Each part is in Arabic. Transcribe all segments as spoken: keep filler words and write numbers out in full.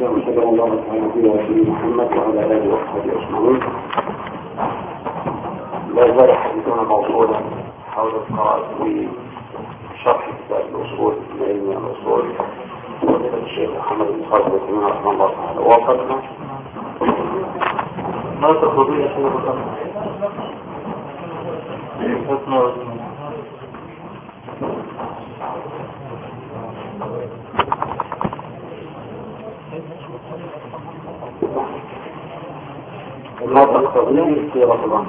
والسلام صلى الله عليه وسلم محمد وعلى آله وصحبه أجمعين. لا زال حديثنا موصولا حول القراءة في شرح كتاب الأصول من علم الأصول وفضيلة الشيخ محمد بن صالح العثيمين رحمه الله تعالى. ووصلنا ما تقضي يا شيخ الأمر ما تقتضيه صيغة الأمر.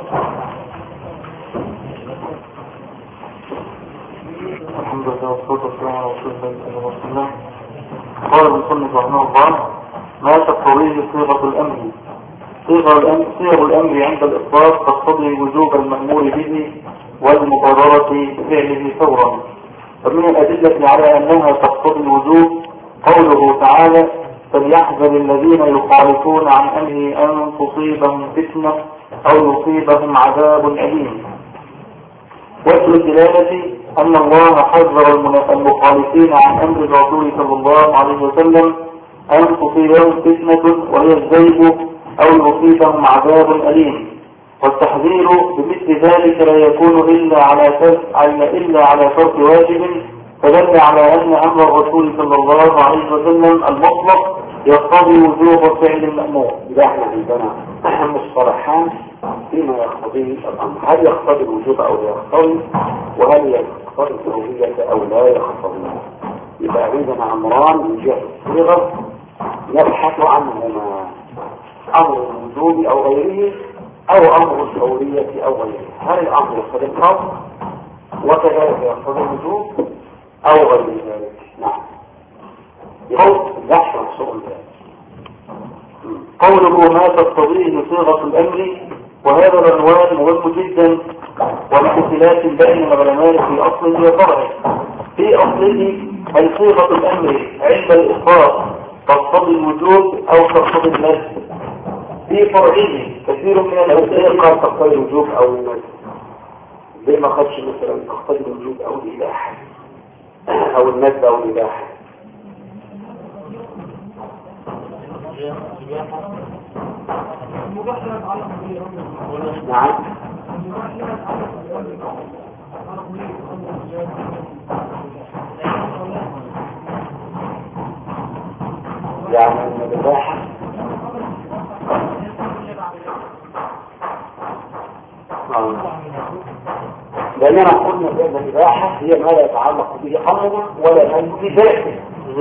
الحمد لله والصلاة والسلام على رسول الله صلى الله عليه وسلم. قال المصنف رحمه الله: ما تقتضيه صيغة الأمر. صيغ الأمر, صيغ الأمر عند الإطلاق تقتضي وجوب المأمور به والمقررة بفعله فورا. ومن الأدلة على أنها تقتضي الوجوب قوله تعالى: فليحذر الذين يخالفون عن أمره أن تصيبهم فتنة أو يصيبهم عذاب أليم. وجه الدلالة أن الله حذر المخالفين عن أمر الرسول صلى الله عليه وسلم أن تصيبهم فتنة وهي الزيغ أو يصيبهم عذاب أليم. والتحذير بمثل ذلك لا يكون إلا على ترك إلا على ترك واجب، فدل على أن أمر الرسول صلى الله عليه وسلم المطلق يقتضي وجوب فعل المأمور. إذا احنا عندنا مصطلحان فيما يقتضي الأمر، هل يقتضي الوجوب أو لا يقتضي، وهل يقتضي الألوهية أو لا يقتضي. يبقى عندنا أمران من جهة الصيغة نبحث عنهما: أمر الوجوب أو غيره، أو أمر الفورية أو غيره. هل الأمر يقتضي القصد وكذلك يقتضي الوجوب أو غير ذلك؟ نعم. يقول بحث السؤال ذلك. قوله ما تقتضيه صيغة الأمر، وهذا العنوان مهم جدا وله خلاف بين العلماء في أصله وفرعه. في أصله هل صيغة الأمر عند الإطلاق تقتضي الوجوب أو تقتضي النسب؟ في فرعه كثير من الأسئلة قال تقتضي الوجوب أو النسب. ليه ما خدش مثلا تقتضي الوجوب أو الإباحة أو النسب أو الإباحة؟ نعم. يعني الإباحة لأننا قلنا بأن الإباحة هي ما لا يتعلق به أمر ولا نهي بذاته.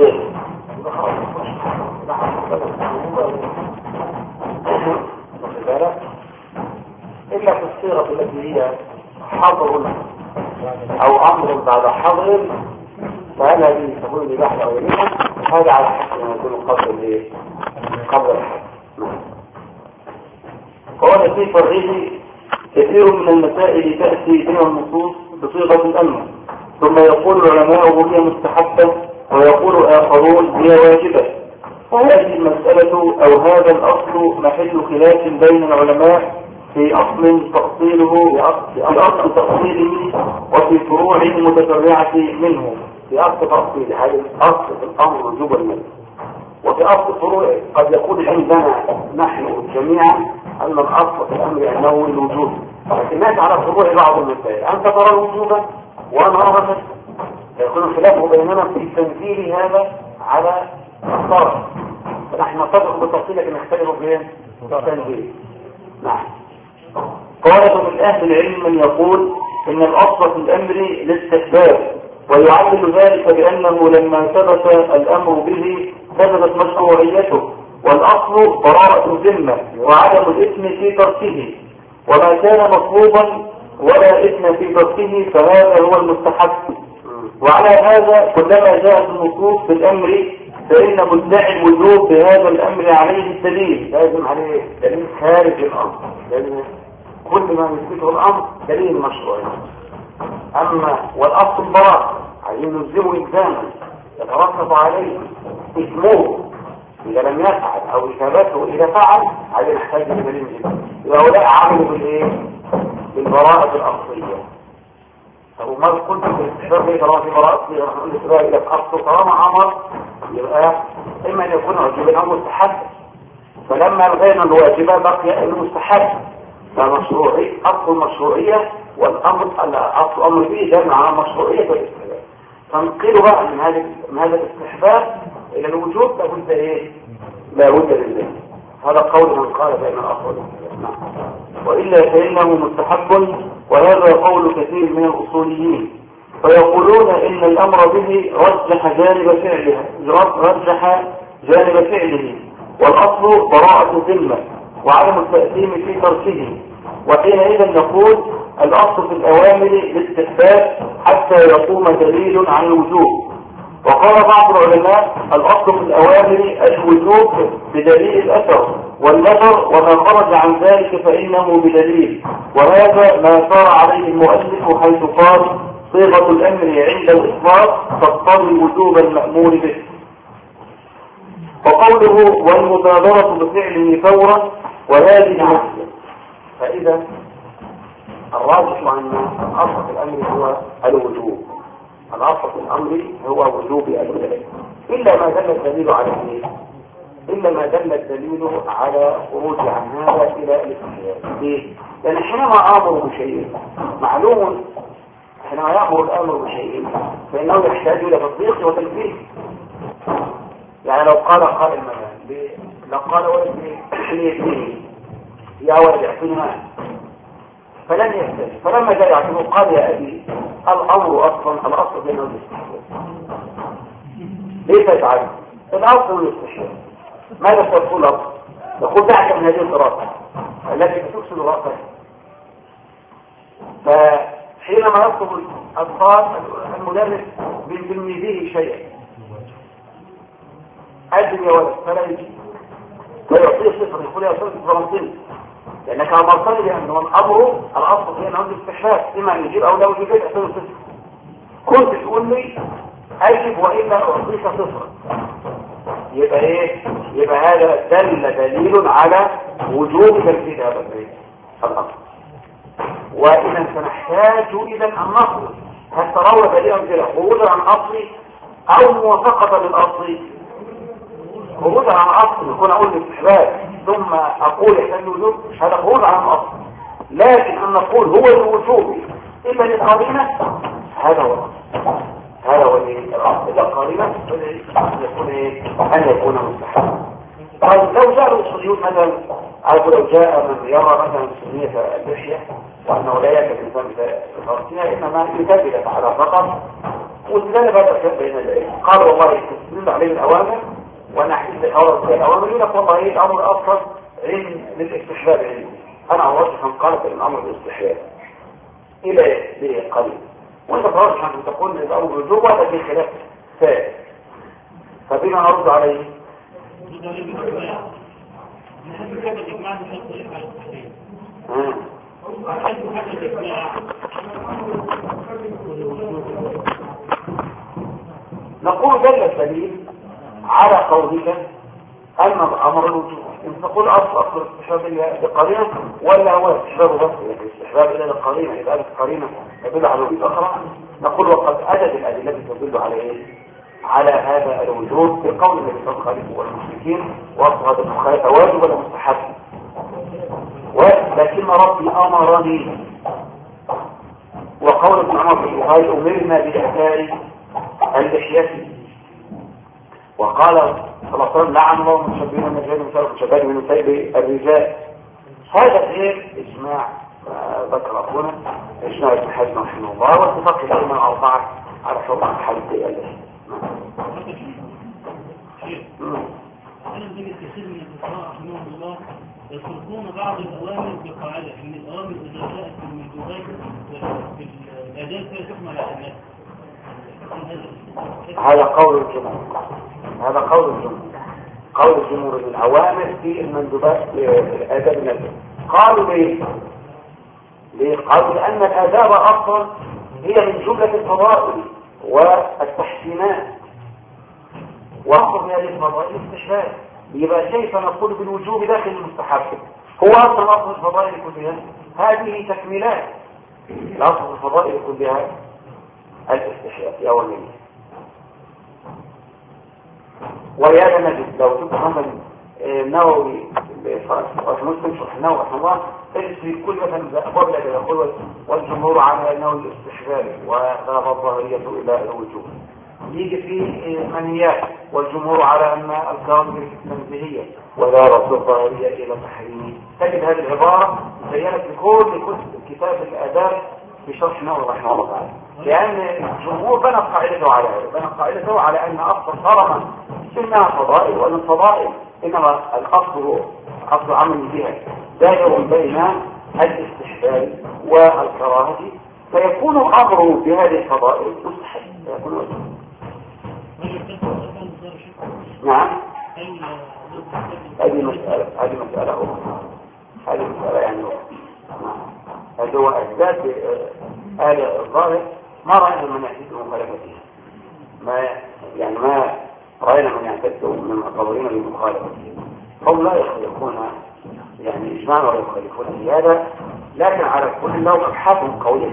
إلا في الصيغة التي هي حظر أو أمر بعد حظر، فهل هذه تكون الإباحة أو غيرها؟ هذا على حسب ما يكون قبل الايه؟ قبل الحظر. قال في فرعه كثير من المسائل تأتي بها النصوص بصيغة الأمر، ثم يقول العلماء هي مستحبة ويقول آخرون هي واجبة. وهذه المسألة أو هذا الأصل محل خلاف بين العلماء في أصل تأصيله في أصل تأصيله وفي فروع متفرعة منه. في أصل تأصيله هذا الأصل في الأمر وجوب النسب، وفي أصل فروع قد يكون عندنا نحن جميعا أن الأصل في الأمر أنه الوجوب، لكن ناس على فروع بعض المسائل أنت ترى الوجوب وأنا أرى النسب، فيكون الخلاف بيننا في تنزيل هذا على الطرف، فنحن نتفق بالتفصيل لكن نختلف في التنزيل. نعم. قال من أهل العلم من يقول إن الأصل في الأمر الاستحباب، ويعلل ذلك بأنه لما ثبت الأمر به ثبتت مشروعيته، والأصل براءة الذمة وعدم الإثم في تركه، وما كان مطلوبا ولا إثم في تركه فهذا هو المستحب. وعلى هذا كلما جاءت النصوص في الأمر فإن مدعي الوجوب بهذا الأمر عليه الدليل، لازم عليه دليل خارج الأمر، لأن كل ما يثبته الأمر دليل مشروع. أما والأصل البراءة عايزين نلزمه إلزاما يترتب عليه إثمه إذا لم يفعل أو إثابته إذا فعل، عايزين نحتاج دليل جدا. هؤلاء عملوا بالإيه؟ بالبراءة الأصلية. طب وما كنت بالاستحباب ليه طالما في براءة أصلية؟ نحن نقول لسباء إلى الأصل طالما أمر يبقى إما أن يكون واجبا أو مستحب، فلما الغينا الواجب بقي المستحب، فمشروعي أصل المشروعية والأمر أصل الأمر فيه جمع على مشروعية والاستحباب. فنقيل بقى من هذا من هذا الاستحباب إلى الوجوب لابد إيه؟ لابد لله. هذا قول من قال بأن الأصل نعم، وإلا فإنه مستحب، وهذا قول كثير من الأصوليين، فيقولون إن الأمر به رجح جانب فعله رجح جانب فعله والأصل براءة ذمة وعدم التأثيم في تركه، وحينئذ نقول الأصل في الأوامر الاستحباب حتى يقوم دليل عن الوجوب. وقال بعض العلماء الأصل في الأوامر الوجوب بدليل الأثر والنظر، وما خرج عن ذلك فإنه بدليل، وهذا ما صار عليه المؤلف حيث قال صيغة الأمر عند الإطلاق تقتضي وجوب المأمور به. وقوله والمبادرة بفعله فورا وهذه مسألة، فإذا الراجح أن أصل الأمر هو الوجوب، الأصل في الأمر هو وجوب الولاء، إلا ما دل الدليل على إيه؟ إلا ما دل الدليل على خروج عن هذا إلى الاستحياء. ليه؟ لأن حينما أمر بشيء معلوم، حينما يأمر الأمر بشيء فإنه يحتاج إلى تطبيق وتنفيذ. يعني لو قال قائل مثلا لو قال ولد ليتيني يا ولد اعطيني مال فلن يحتاج، فلما جاء يعطيه قال يا أبي الأمر أصلا الأصل بينه الاستحياء. ليه تجعل الأصل الاستحياء؟ ماذا تقول الأصل؟ تقول دعك من هذه الدراسة التي تفسد رأسك. فحينما يطلب الأطفال المدرس من تلميذه شيئا أدم يا ولد فلا يجي فيعطيه صفر، يقول يا صفر فرنسي لأنك أمرتني بأنه الأمر الأصل هي أنه الاستحياء، إما أن يجيب أو لا يجيب أحسن صفر. كنت تقول لي أجب وإلا أعطيك صفر، يبقى إيه؟ يبقى هذا دل دليل على وجوب تنفيذ هذا الأصل. وإذا سنحتاج إذا أن نصل هل ترون دليلا كده خروجا عن أصلي أو موافقة للأصل؟ خروجا عن أصل يكون أقول الاستحباب ثم أقول يحتاج الوجوب، هذا خروج عن الأصل. لكن أن نقول هو الوجوب إلا للقرينة هذا هو هذا هو الأصل، إلا القرينة يكون إيه؟ أن يكون مستحبا. طيب لو جاء الأصوليون مثلا أو لو جاء من يرى مثلا سنية اللحية وأنه لا يكفي الإنسان بفرسها إنما يكذب على فقط، واستدل بهذا الشيء بين العلم قال والله تستدل عليه الأوامر ونحدث الأوامر في الأوامر يقول لك والله الأمر أصلا علم للاستحباب علم. أنا أرجح أن قالت الأمر بالاستحباب إلى إيه قليل، وأنت ترجح أن تقول أن الأمر بالوجوب وهذا في خلاف ثالث، فبما نرد عليه نقول دل الدليل على قولك أن الأمر الوجوب. إن تقول أصل أصل الاستحباب للقرينة ولا هو الاستحباب بس الاستحباب إلى القرينة إذا القرينة تدل على الوجوب أخرى، نقول وقد أتت الأدلة تدل على إيه؟ على هذا الوجوب في قول النبي صلى الله عليه وسلم والمشركين وأصحاب البخاري واجب ولا مستحب، ولكن ربي أمرني. وقول ابن عمر في البخاري أمرنا بإحلال اللحية، وقال صلى الله عليه وسلم لعن الله المتشبهين من الرجال ومشارك الشباب من سيب الرجال. هذا غير إجماع ذكر أخونا إجماع ابن حزم رحمه الله واتفاق الأئمة الأربعة على حكم حل اللحية. أنا بجد كثير من الفقهاء رحمهم الله يتركون بعض الأوامر بقاعدة من الأوامر إذا جاءت في المندوبات في الأداء فيحكم على الناس. هذا قول الجمهور، هذا قول الجمهور قول الجمهور من الأوامر في المندوبات في الآداب النبوي. قالوا ليه؟ ليه؟ قالوا لأن الآداب أصلا هي من جملة الفضائل والتحسينات، وأصل من هذه الفضائل الاستحباب، يبقى كيف نقول بالوجوب داخل المستحب؟ هو أصلا أصل الفضائل كلها هذه تكميلات، الأصل الفضائل كلها الاستحباب يا ولي. ولهذا نجد لو تبقى مثلا النووي مسلم شرح النووي رحمه الله تجد في كل مثلا ابواب الادله يقول والجمهور على انه الاستحباب وذهب الظاهريه الى الوجوب. يجي في منهيات والجمهور على ان الكراهه التنزيهيه وذهب الظاهريه الى تحريمه. تجد هذه العباره زينت لكل كتب كتاب الاداب في شرح النووي رحمه الله تعالى، لان الجمهور بنى قاعدته على بنى قاعدته على ان اصل طالما انها فضائل وان الفضائل انما الاصل اصل عمل بها دائر بين الاستحباب والكراهه، فيكون الامر بهذه الفضائل مستحب يكون وجه. نعم هذه مسألة هذه مسألة أخرى هذه مسألة يعني هذا هو أسباب أهل الظاهر ما رأينا من يعتد بمخالفتها، ما يعني ما رأينا من يعتد من القولين بمخالفتها، هم لا يخالفون يعني إجماعا ولا يخالفون في هذا، لكن على كل لو أبحاثهم قوية.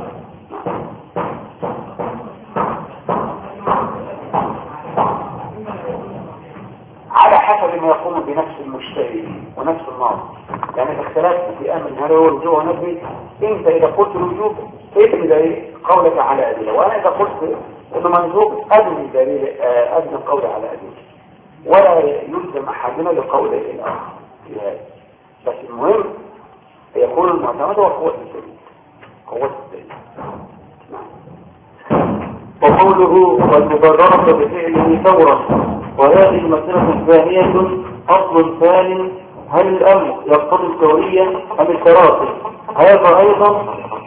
على حسب ما يقوم بنفس المجتهد ونفس الناظر، يعني الاختلاف في امر هل هو الوجوب ونفي. انت اذا قلت الوجوب ابني دليل قولك على ادله، وانا اذا قلت انه منسوب ابني دليل ابني القول على ادله، ولا يلزم احدنا بقول الاخر في هذا. بس المهم يكون المعتمد هو قوه الدليل قوه الدليل. وقوله والمبررة بفعله فورا، وهذه المسألة ثانية أصل ثاني، هل الأمر يقتضي الفورية أم التراخي؟ هذا أيضا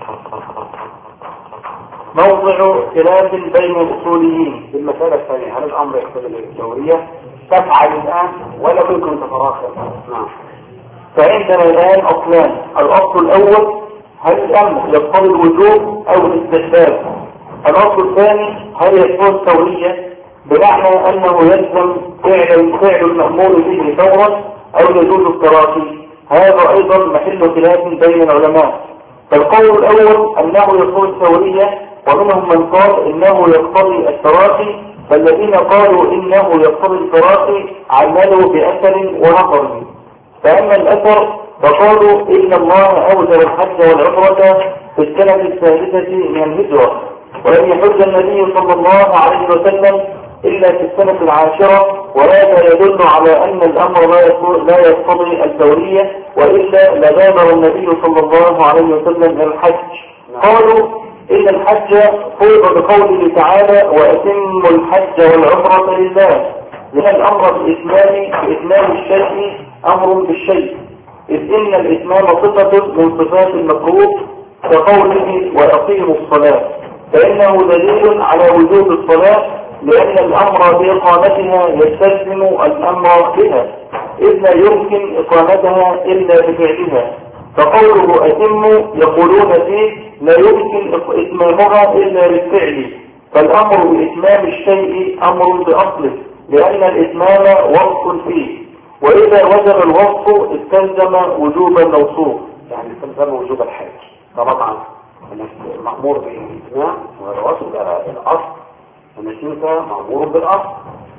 موضع خلاف بين الأصوليين في المسألة الثانية، هل الأمر يقتضي الفورية تفعل الآن ولا ممكن تتراخى؟ نعم. فعندنا الآن أصلان، الأصل الأول هل الأمر يقتضي الوجوب أو الاستحباب؟ الأصل الثاني هل يكون فورية بمعنى أنه يلزم فعل فعل المأمور به فورا أو يجوز التراخي؟ هذا أيضا محل خلاف بين العلماء. فالقول الأول أنه يكون فورية، ومنهم من قال إنه يقتضي التراخي، فالذين قالوا إنه يقتضي التراخي عللوا بأثر ونظر. فأما الأثر فقالوا إن الله أوجب الحج والعمرة في السنة الثالثة من الهجرة، ولم يحج النبي صلى الله عليه وسلم إلا في السنة العاشرة، وهذا يدل على أن الأمر لا يقتضي الفورية، وإلا لبادر النبي صلى الله عليه وسلم إلى الحج. قالوا إن الحج فرض بقوله تعالى وأتموا الحج والعمرة لله، لأن الأمر بإتمام بإتمام الشيء أمر بالشيء، إذ إن الإتمام صفة من صفات المكروه كقوله وأقيموا الصلاة، فإنه دليل على وجوب الصلاة، لأن الأمر بإقامتها يستلزم الأمر بها، إذ لا يمكن إقامتها إلا بفعلها. فقوله أتموا يقولون فيه لا يمكن إتمامها إلا بالفعل، فالأمر بإتمام الشيء أمر بأصله، لأن الإتمام وصف فيه، وإذا وجب الوصف استلزم وجوب الموصوف، يعني استلزم وجوب الحج. طبعا المأمور بالإتمام وهذا وصف الأصل، أنك أنت مأمور بالأصل.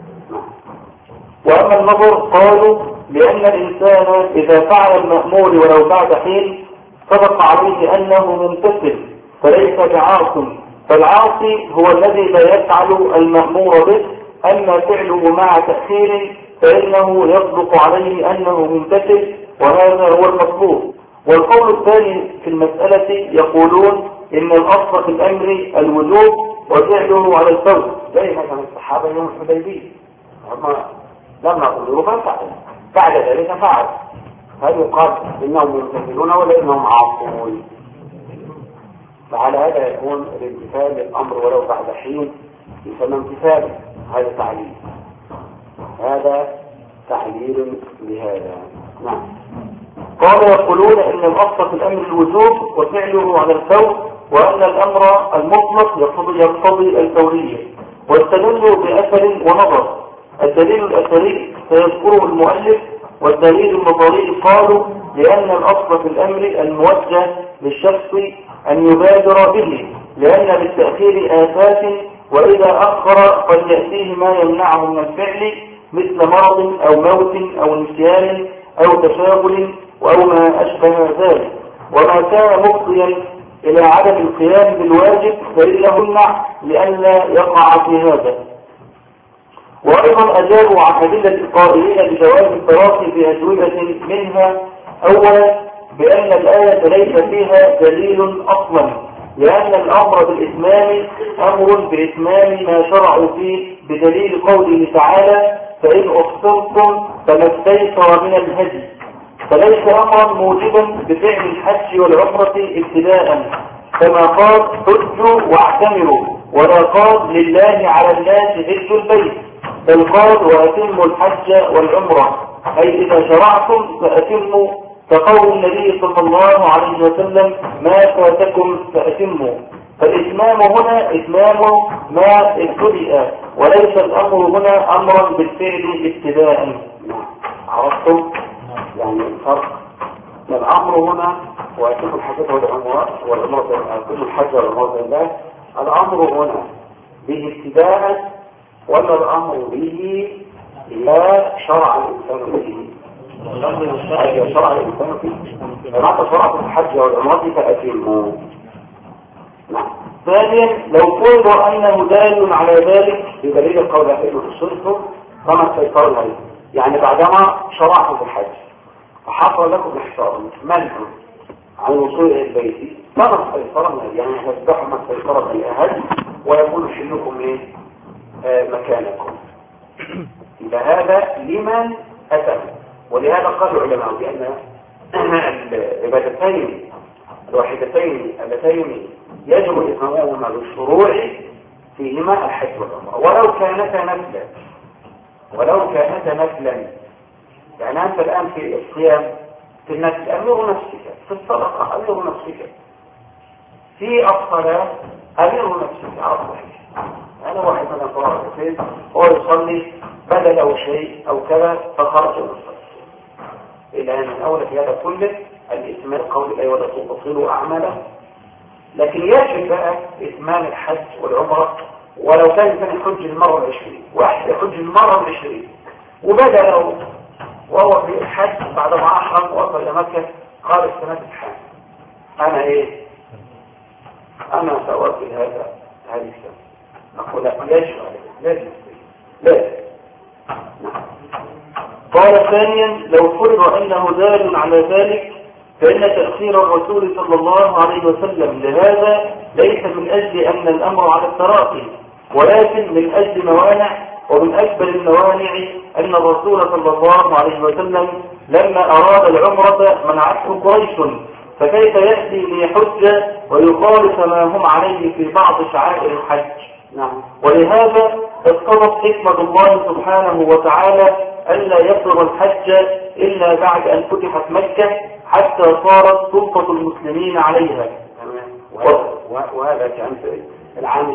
وأما النظر قالوا لأن الإنسان إذا فعل المأمور ولو بعد حين سبق عليه أنه ممتثل فليس بعاص، فالعاصي هو الذي لا يفعل المأمور به، أما فعله مع تأخير فإنه يصدق عليه أنه ممتثل، وهذا هو المطلوب. والقول الثاني في المسألة يقولون إن الأصل في الأمر الوجوب وفعله على الفور، زي مثلا الصحابة يوم الحديبية هم لما قدروا فعل بعد ذلك فعل، هل يقال إنهم يمتثلون ولا إنهم عاصون؟ فعلى هذا يكون الامتثال للأمر ولو بعد حين يسمى امتثال. هذا تعليل هذا تعليل لهذا. نعم. قالوا يقولون إن الأصل في الأمر الوجوب وفعله على الفور، وأن الأمر المطلق يقتضي يقتضي الفورية، واستدلوا بأثر ونظر. الدليل الأثري سيذكره المؤلف، والدليل النظري قالوا لأن الأصل في الأمر الموجه للشخص أن يبادر به، لأن بالتأخير آفات، وإذا أخر قد يأتيه ما يمنعه من الفعل، مثل مرض أو موت أو نسيان أو تشاغل أو ما أشبه ذلك، وما كان مفضيا إلى عدم القيام بالواجب فإنه يمنع لئلا يقع في هذا. وأيضا أجابوا عن أدلة القائلين بجواز التراخي بأجوبة منها: أولا بأن الآية ليس فيها دليل أصلا، لأن الأمر بالإتمام أمر بإتمام ما شرعوا فيه بدليل قوله تعالى: فإن أحصنتم فما استيسر من الهدي، فليس أمرا موجبا بفعل الحج والعمرة ابتداء، كما قال حجوا واعتمروا، ولا قال لله على الناس حج البيت، بل قال وأتموا الحج والعمرة، أي إذا شرعتم فأتموا، كقول النبي صلى الله عليه وسلم: ما فاتكم فأتموا. فالإتمام هنا إتمام ما ابتدأ، وليس الأمر هنا أمرا بالفعل ابتداء. عرفتم؟ يعني الفرق الأمر هنا وأتم الحج والعمرة والعمرة أتم الحج والعمرة لله، الأمر هنا به ابتداء ولا الأمر به لا شرع الإنسان به؟ شرع الإنسان به. فمعنى شرع الحج والعمرة فأتموا. ثانيا لو فرض أنه دال على ذلك بدليل القول إنه الصرف فما سيطر عليه، يعني بعدما شرعتم في الحج فحصل لكم إحصار منع عن الوصول إلى البيت فما سيطر من يعني هتفتحوا ما سيطر من الأهل ويكون حلكم إيه آه مكانكم. إذا هذا لمن أتى، ولهذا قال العلماء بأن العبادتين الواحدتين اللتين يجب إتمامهما بالشروع فيهما الحج والعمرة ولو كانتا نفلا ولو كانتا نفلا يعني أنت الآن في الصيام في النفل أمر نفسك، في الصدقة أمر نفسك، في الصلاة أمر نفسك على الصحيح. أنا واحد من الطوارئ فين هو يصلي بدل أو شيء أو كذا فخرج من الصلاة، إلى أن من أول في هذا كله الإتمام قول الآية ولا تبطلوا أعماله. لكن يجب بقى إتمام الحج والعمرة ولو كان كان يحج المرة العشرين، واحد يحج المرة العشرين وبدأ له وهو في الحج بعد ما أحرم وصل إلى مكة قال السنة الحج أنا إيه؟ أنا سأوفي هذا هذه السنة. أقول لا يجب عليه لازم لازم. قال ثانيا لو فرض أنه دال على ذلك فإن تأخير الرسول صلى الله عليه وسلم لهذا ليس من أجل أن الأمر على التراخي، ولكن من أجل موانع، ومن أكبر الموانع أن الرسول صلى الله عليه وسلم لما أراد العمرة منعته قريش، فكيف يأتي ليحج ويخالف ما هم عليه في بعض شعائر الحج؟ نعم. ولهذا اقتضت حكمة الله سبحانه وتعالى ألا يفرض الحج إلا بعد أن فتحت مكة حتى صارت سلطة المسلمين عليها. وهذا كان في العام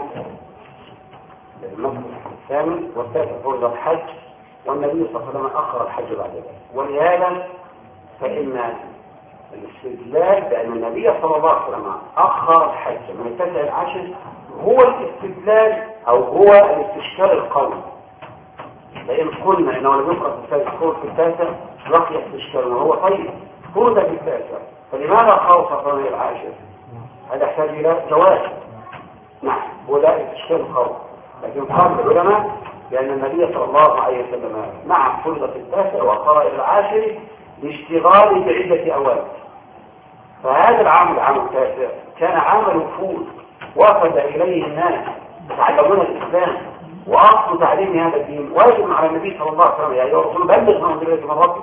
الثامن والتاسع فرض الحج والنبي صلى الله عليه وسلم أخر الحج بعد ذلك. ولهذا فإن الاستدلال بأن النبي صلى الله عليه وسلم أخر الحج من التاسع العاشر هو الاستدلال أو هو الاستشكال القوي. لأن قلنا إنه لم يفرض الثالث في التاسع بقي استشكال وهو طيب فرض في التاسع، فلماذا خوف الرمي العاشر؟ هذا يحتاج إلى جواز. نعم وده الاستشكال القوي. لكن قال العلماء بأن النبي صلى الله عليه وسلم نعم فرض في التاسع وأخر إلى العاشر لاشتغال بعدة أوامر. فهذا العام العام التاسع كان عام وفود وافد إليه الناس يتعلمون الإسلام وأصل تعليم هذا الدين واجب على النبي صلى الله عليه وسلم. يعني رسول بلغ من أنزل من ربك،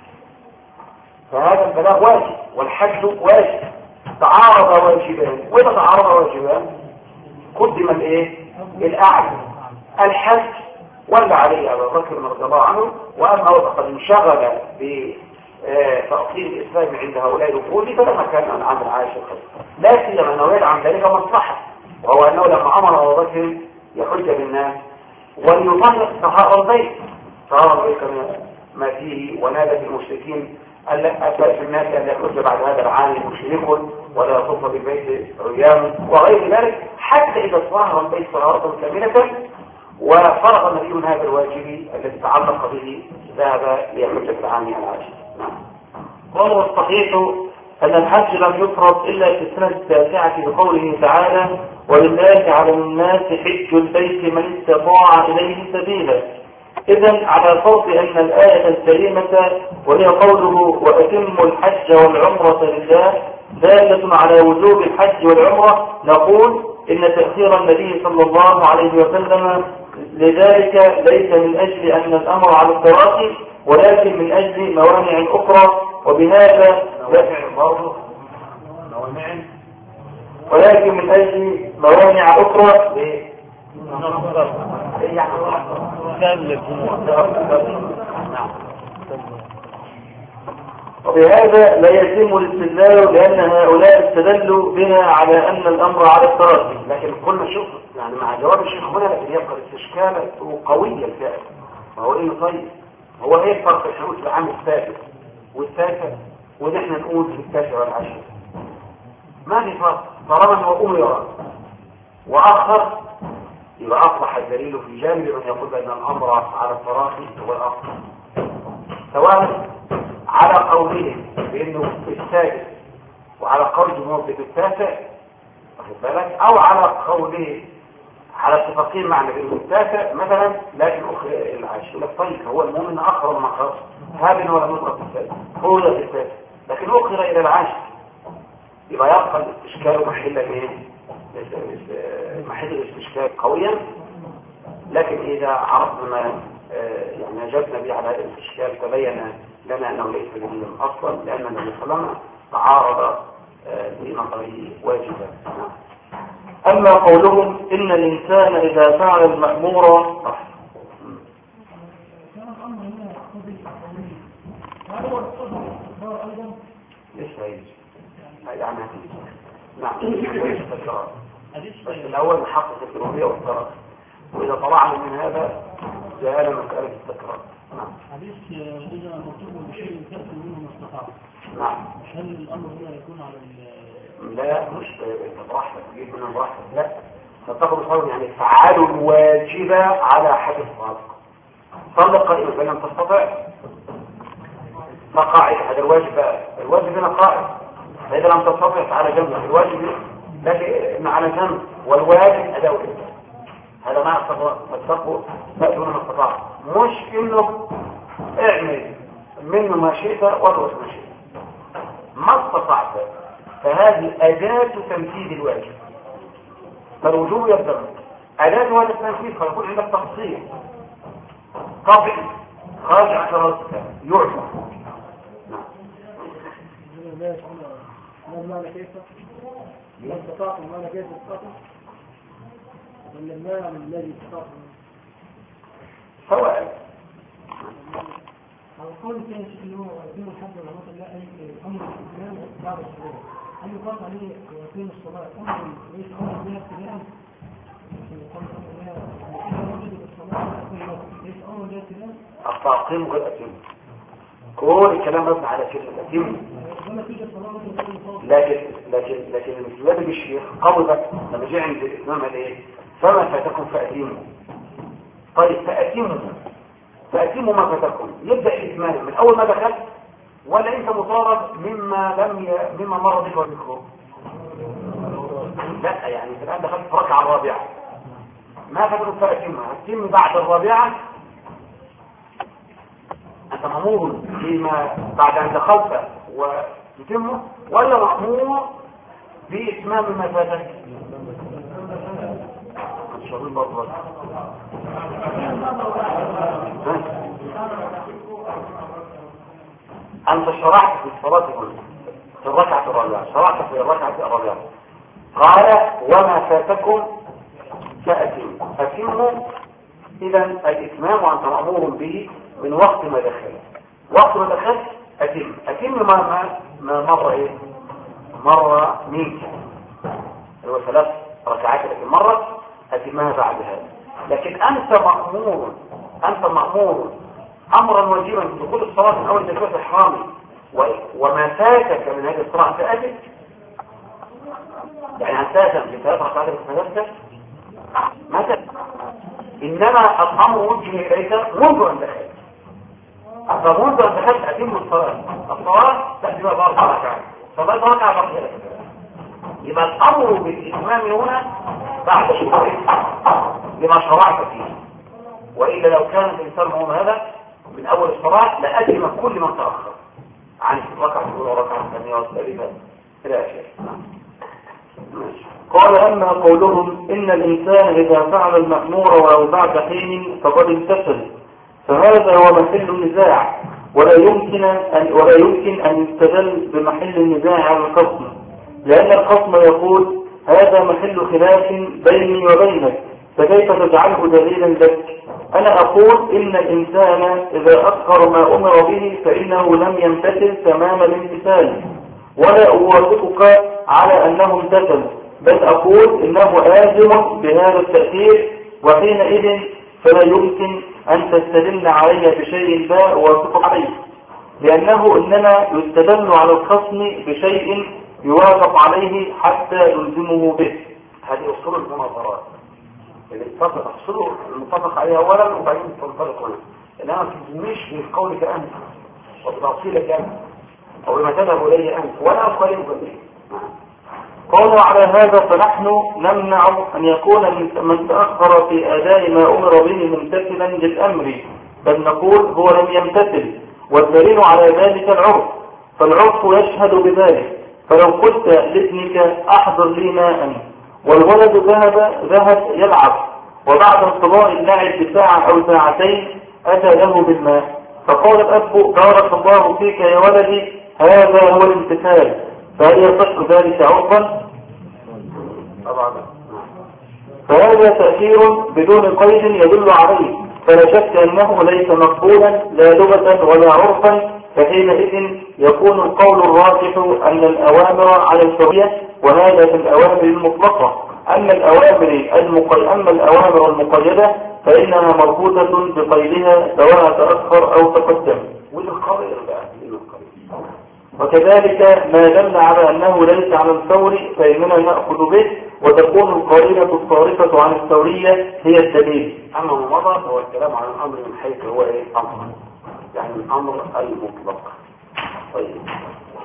فهذا البلاغ واجب والحج واجب. تعارض واجبان، وإذا تعارض واجبان قدم الايه الأعلى الحج ولا عليه أبو بكر رضي الله عنه، وأما هو فقد انشغل بتأصيل الإسلام عند هؤلاء الوفود فلما كان عن عام العاشر لا سيما أنه يدعم ذلك مصلحة، وهو أنه لما أمر أبو بكر يحج بالناس وليطلق صحراء البيت صحراء البيت ما فيه ونادى المشركين أتى في الناس أن يحج بعد هذا العام مشرك ولا يطوف بالبيت عريان وغير ذلك، حتى إذا صهر البيت صهارة كاملة وفرغ النبي من هذا الواجب الذي تعلق به ذهب ليحج العام العاشر. نعم. قال والصحيح أن الحج لم يفرض إلا في السنة التاسعة بقوله تعالى ولله على الناس حج البيت من استطاع إليه سبيلا. إذن على فرض أن الآية الكريمة وهي قوله وأتموا الحج والعمرة لله دالة على وجوب الحج والعمرة، نقول إن تأخير النبي صلى الله عليه وسلم لذلك ليس من أجل أن الأمر على التراخي ولكن من أجل موانع أخرى، وبهذا ولكن من أجل موانع أخرى وبهذا لا يتم الاستدلال لأن هؤلاء استدلوا بها على أن الأمر على التراخي. لكن كل شوف يعني مع جواب الشيخ هنا لكن يبقى الاستشكال قوية الفعل. ما هو إيه طيب هو ايه فرق الحدود في العام السادس والتاسع ونحن نقول في التاسع والعاشر؟ ما في فرق طالما هو أمر وآخر يبقى أصبح الدليل في جانب من يقول بأن الأمر على التراخي هو الأصل، سواء على قوله بأنه في السادس وعلى قول جمهور في التاسع واخد بالك، أو على قوله على اتفاقين مع النبي التاسع مثلا لكن أخرى العاشر. لك طيب هو المؤمن أخر ما خاص هابن ولا مطلق في السادس هو في التاسع لكن أخرى إلى العاشر، يبقى يبقى الاستشكال محل ايه؟ محل الاستشكال قويا. لكن إذا عرفنا ما يعني أجبنا به على هذا الاستشكال تبين لنا أنه ليس دليلا أصلا لأن النبي صلى الله عليه وسلم تعارض بنظره واجبا. أما قولهم إن الإنسان إذا فعل المأمور ليش هيجي يعني هتيجي نعم بس الأول نحقق الربوبية والتراخي، وإذا طلعنا من هذا جاءنا مسألة التكرار. نعم. حديث إذا مرتبط بشيء تأتي منه ما استطاع. نعم. هل الأمر هنا يكون على لا مش براحتك تجيب من براحتك، لا تتخذ صوم يعني فعالوا الواجبة على حد الصادق. صلى قائما فإن لم تستطع فقاعد. هذا الواجب بقى الواجب هنا قائم، فإذا لم تستطع فعلى جنب الواجب لكن على جنب والواجب أداء الإنسان. هذا ما استطاعوا تأتوا ما استطاع، مش إنه اعمل منه ما شئت وادرس ما شئت ما استطعت، فهذه أداة تنفيذ الواجب. فالوجوب يبدأ أداة هذا التنفيذ فيكون عندك تفصيل طبعي خارج عن راسك يعرف. نعم. ما المعنى كيف؟ ما استطاع المعنى كيف استطاع؟ ولا المعنى من الذي استطاع؟ سواء. على قول كان اللي هو دين الحج والعمرة لا أي أمر الإسلام بعد الصلاة، هل يقال عليه وقيم الصلاة أمر ليس أمر بها ابتداء؟ أقيم غير أتم كل الكلام مبني على كلمة أتم، لكن لكن لكن المسلمات بالشيخ قوي بقى لما جاء عند الإمام قال إيه؟ فما فاتكم فأتموا. طيب فأتموا فأتموا ما فاتكم، يبدأ الإتمام من أول ما دخلت ولا أنت مطالب مما لم ي... مما مر بك وذكره؟ لا يعني أنت الآن دخلت في الركعة الرابعة ما فاتكم فأتموا، هتتم بعد الرابعة أنت مأمور فيما بعد أن دخلت وتتمه ولا مأمور بإتمام ما فاتك؟ إن شاء الله برضه أنت شرعت في الصلاة في الركعة الرابعة، شرعت في الركعة الرابعة قال وما فاتكم فأتموا. أتموا إذا الإتمام وأنت مأمور به من وقت ما دخل، وقت ما دخل أتم أتم ما ما, ما مر إيه؟ مر مين؟ هو ثلاث ركعات لكن مرت أتمها بعد هذا. لكن أنت مأمور أنت مأمور أمرا واجبا في دخول الصلاة من أول تكبيرة الإحرام وما فاتك من هذه الصلاة فأتت يعني أساسا في ثلاث ركعات الثلاثة متى إنما الأمر وجه إليك منذ أن دخلت. أصلا منذ أن دخلت أتم الصلاة. الصلاة تأتيها بأربع ركعات. صلاة ركعة مرحلة. يبقى الأمر بالإتمام هنا بعد شهور لما شرعت فيه. وإلا لو كان الإنسان هو هذا من أول الصلاة لأتم كل من تأخر عن ركعة الأولى وركعة الثانية والثالثة إلى آخره. قال أما قولهم إن الإنسان إذا فعل المأمور ولو بعد حين فقد امتثل، فهذا هو محل النزاع، ولا يمكن أن ولا يمكن أن يستدل بمحل النزاع على الخصم، لأن الخصم يقول هذا محل خلاف بيني وبينك، فكيف تجعله دليلا لك؟ أنا أقول إن الإنسان إذا أخر ما أمر به فإنه لم يمتثل تمام الامتثال، ولا أوافقك على أنه امتثل، بل أقول إنه آزم بهذا التأثير، وحينئذ فلا يمكن أن تستدل علي بشيء لا أوافق عليه، لأنه إنما يستدل على الخصم بشيء يوافق عليه حتى يلزمه به. هذه أصول المناظرات اللي اتفق أصول المتفق عليها أولا وبعدين تنطلق هنا، إنما مش في قولك أنت وبتفصيلك أنت أو بما تذهب إليه أنت ولا أقارن به. قالوا على هذا فنحن نمنع أن يكون من تأخر في أداء ما أمر به ممتثلا للأمر، بل نقول هو لم يمتثل، والدليل على ذلك العرف، فالعرف يشهد بذلك. فلو قلت لابنك أحضر لي ماء والولد ذهب ذهب يلعب، وبعد انقضاء اللعب بساعة أو ساعتين أتى له بالماء، فقال الأب بارك الله فيك يا ولدي هذا هو الامتثال، فهل يصح ذلك عرفا؟ فهذا تأثير بدون قيد يدل عليه، فلا شك أنه ليس مقبولا لا لغة ولا عرفا، فحينئذ يكون القول الراجح أن الأوامر على الحرية، وهذا في الأوامر المطلقة. أما الأوامر المقي... أما الأوامر المقيدة فإنها مربوطة بقيدها سواء تأخر أو تقدم. وكذلك ما دل على أنه ليس على الفور فإننا نأخذ به، وتكون القرينة الصارفة عن الثورية هي الدليل. أما ما مضى هو الكلام عن الأمر من حيث هو إيه أمر، يعني الأمر المطلق. طيب